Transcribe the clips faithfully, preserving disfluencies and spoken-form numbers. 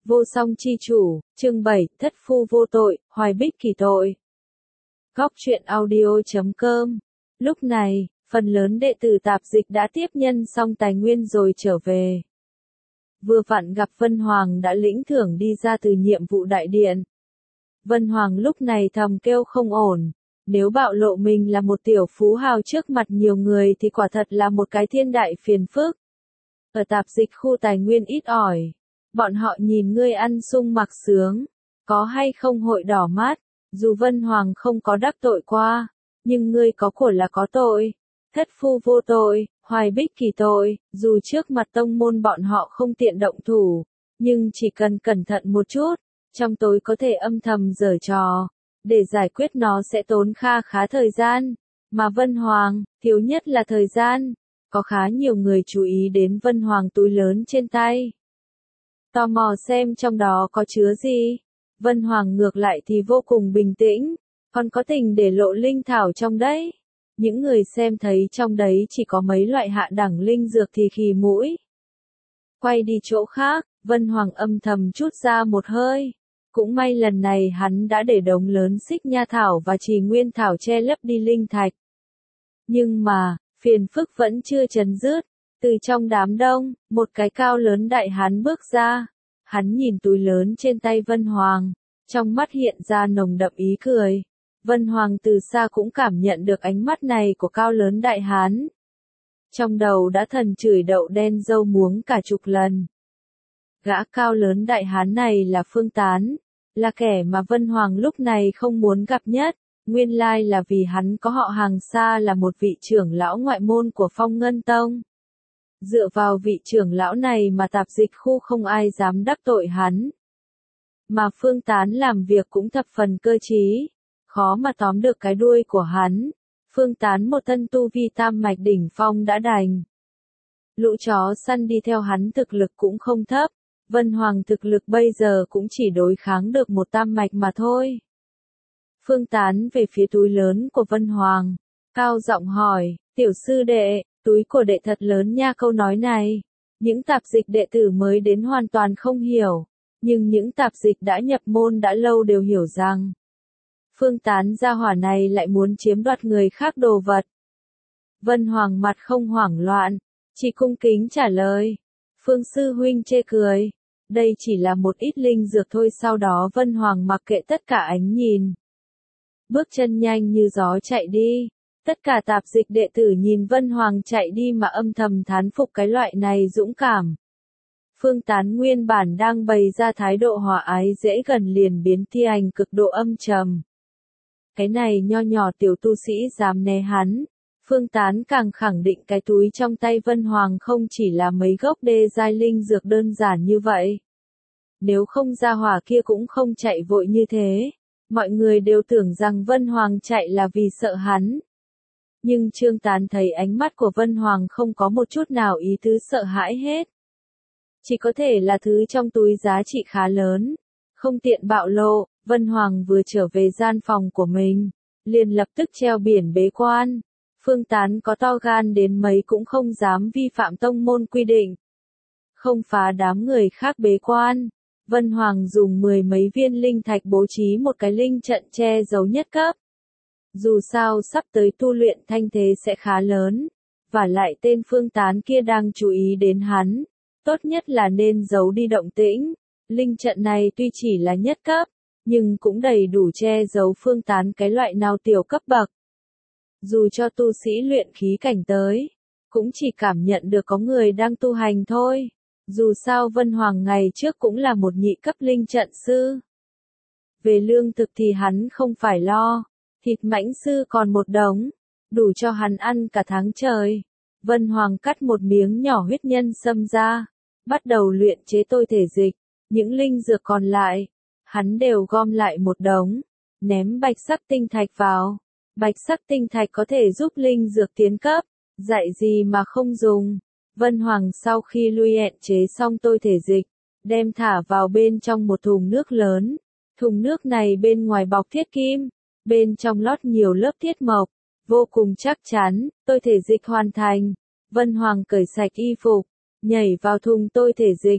Vô song chi chủ, chương bảy, thất phu vô tội, hoài bích kỳ tội. Góc truyện audio chấm com. Lúc này, phần lớn đệ tử tạp dịch đã tiếp nhân xong tài nguyên rồi trở về. Vừa vặn gặp Vân Hoàng đã lĩnh thưởng đi ra từ nhiệm vụ đại điện. Vân Hoàng lúc này thầm kêu không ổn, nếu bạo lộ mình là một tiểu phú hào trước mặt nhiều người thì quả thật là một cái thiên đại phiền phức. Ở tạp dịch khu tài nguyên ít ỏi, bọn họ nhìn ngươi ăn sung mặc sướng, có hay không hội đỏ mắt, dù Vân Hoàng không có đắc tội qua, nhưng ngươi có của là có tội. Thất phu vô tội, hoài bích kỳ tội, dù trước mặt tông môn bọn họ không tiện động thủ, nhưng chỉ cần cẩn thận một chút, trong tối có thể âm thầm giở trò, để giải quyết nó sẽ tốn kha khá thời gian, mà Vân Hoàng, thiếu nhất là thời gian, có khá nhiều người chú ý đến Vân Hoàng túi lớn trên tay. Tò mò xem trong đó có chứa gì, Vân Hoàng ngược lại thì vô cùng bình tĩnh, còn có tình để lộ linh thảo trong đấy. Những người xem thấy trong đấy chỉ có mấy loại hạ đẳng linh dược thì khì mũi. Quay đi chỗ khác, Vân Hoàng âm thầm chút ra một hơi. Cũng may lần này hắn đã để đống lớn xích nha thảo và trì nguyên thảo che lấp đi linh thạch. Nhưng mà, phiền phức vẫn chưa chấm dứt. Từ trong đám đông, một cái cao lớn đại hán bước ra. Hắn nhìn túi lớn trên tay Vân Hoàng, trong mắt hiện ra nồng đậm ý cười. Vân Hoàng từ xa cũng cảm nhận được ánh mắt này của cao lớn đại hán. Trong đầu đã thần chửi đậu đen râu muống cả chục lần. Gã cao lớn đại hán này là Phương Tán, là kẻ mà Vân Hoàng lúc này không muốn gặp nhất, nguyên lai là vì hắn có họ hàng xa là một vị trưởng lão ngoại môn của Phong Ngân Tông. Dựa vào vị trưởng lão này mà tạp dịch khu không ai dám đắc tội hắn. Mà Phương Tán làm việc cũng thập phần cơ trí, khó mà tóm được cái đuôi của hắn. Phương Tán một thân tu vi tam mạch đỉnh phong đã đành. Lũ chó săn đi theo hắn thực lực cũng không thấp, Vân Hoàng thực lực bây giờ cũng chỉ đối kháng được một tam mạch mà thôi. Phương Tán về phía túi lớn của Vân Hoàng, cao giọng hỏi, tiểu sư đệ, túi của đệ thật lớn nha. Câu nói này, những tạp dịch đệ tử mới đến hoàn toàn không hiểu, nhưng những tạp dịch đã nhập môn đã lâu đều hiểu rằng, Phương Tán gia hỏa này lại muốn chiếm đoạt người khác đồ vật. Vân Hoàng mặt không hoảng loạn, chỉ cung kính trả lời, Phương sư huynh chê cười, đây chỉ là một ít linh dược thôi. Sau đó Vân Hoàng mặc kệ tất cả ánh nhìn, bước chân nhanh như gió chạy đi. Tất cả tạp dịch đệ tử nhìn Vân Hoàng chạy đi mà âm thầm thán phục cái loại này dũng cảm. Phương Tán nguyên bản đang bày ra thái độ hòa ái dễ gần liền biến thi hành cực độ âm trầm. Cái này nho nhỏ tiểu tu sĩ dám né hắn. Phương Tán càng khẳng định cái túi trong tay Vân Hoàng không chỉ là mấy gốc đê giai linh dược đơn giản như vậy. Nếu không gia hỏa kia cũng không chạy vội như thế. Mọi người đều tưởng rằng Vân Hoàng chạy là vì sợ hắn. Nhưng Trương Tán thấy ánh mắt của Vân Hoàng không có một chút nào ý tứ sợ hãi hết. Chỉ có thể là thứ trong túi giá trị khá lớn. Không tiện bạo lộ, Vân Hoàng vừa trở về gian phòng của mình, liền lập tức treo biển bế quan. Phương Tán có to gan đến mấy cũng không dám vi phạm tông môn quy định. Không phá đám người khác bế quan. Vân Hoàng dùng mười mấy viên linh thạch bố trí một cái linh trận che giấu nhất cấp. Dù sao sắp tới tu luyện thanh thế sẽ khá lớn, và lại tên Phương Tán kia đang chú ý đến hắn, tốt nhất là nên giấu đi động tĩnh. Linh trận này tuy chỉ là nhất cấp, nhưng cũng đầy đủ che giấu Phương Tán cái loại nào tiểu cấp bậc. Dù cho tu sĩ luyện khí cảnh tới, cũng chỉ cảm nhận được có người đang tu hành thôi. Dù sao Vân Hoàng ngày trước cũng là một nhị cấp linh trận sư. Về lương thực thì hắn không phải lo. Thịt mãnh sư còn một đống, đủ cho hắn ăn cả tháng trời. Vân Hoàng cắt một miếng nhỏ huyết nhân sâm ra, bắt đầu luyện chế tôi thể dịch. Những linh dược còn lại, hắn đều gom lại một đống, ném bạch sắc tinh thạch vào. Bạch sắc tinh thạch có thể giúp linh dược tiến cấp, dạy gì mà không dùng. Vân Hoàng sau khi lui hẹn chế xong tôi thể dịch, đem thả vào bên trong một thùng nước lớn. Thùng nước này bên ngoài bọc thiết kim, bên trong lót nhiều lớp thiết mộc, vô cùng chắc chắn. Tôi thể dịch hoàn thành. Vân Hoàng cởi sạch y phục, nhảy vào thùng tôi thể dịch,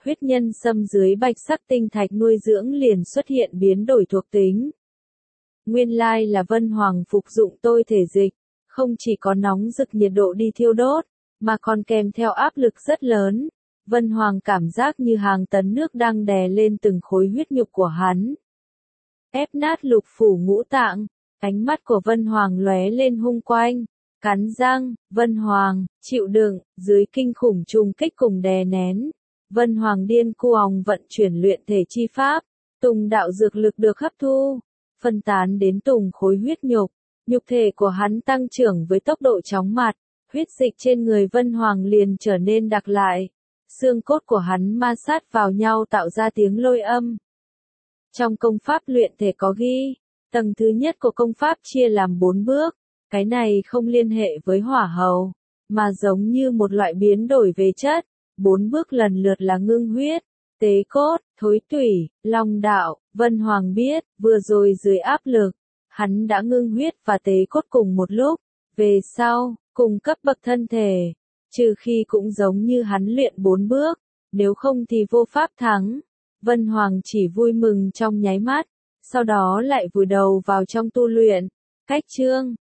huyết nhân sâm dưới bạch sắc tinh thạch nuôi dưỡng liền xuất hiện biến đổi thuộc tính. Nguyên lai là Vân Hoàng phục dụng tôi thể dịch, không chỉ có nóng rực nhiệt độ đi thiêu đốt, mà còn kèm theo áp lực rất lớn. Vân Hoàng cảm giác như hàng tấn nước đang đè lên từng khối huyết nhục của hắn. Ép nát lục phủ ngũ tạng, ánh mắt của Vân Hoàng lóe lên hung quanh, cắn răng, Vân Hoàng, chịu đựng, dưới kinh khủng trùng kích cùng đè nén. Vân Hoàng điên cuồng vận chuyển luyện thể chi pháp, tùng đạo dược lực được hấp thu, phân tán đến từng khối huyết nhục, nhục thể của hắn tăng trưởng với tốc độ chóng mặt, huyết dịch trên người Vân Hoàng liền trở nên đặc lại, xương cốt của hắn ma sát vào nhau tạo ra tiếng lôi âm. Trong công pháp luyện thể có ghi, tầng thứ nhất của công pháp chia làm bốn bước, cái này không liên hệ với hỏa hầu, mà giống như một loại biến đổi về chất, bốn bước lần lượt là ngưng huyết, tế cốt, thối tủy, long đạo. Vân Hoàng biết, vừa rồi dưới áp lực, hắn đã ngưng huyết và tế cốt cùng một lúc, về sau, cùng cấp bậc thân thể, trừ khi cũng giống như hắn luyện bốn bước, nếu không thì vô pháp thắng. Vân Hoàng chỉ vui mừng trong nháy mắt, sau đó lại vùi đầu vào trong tu luyện. Cách chương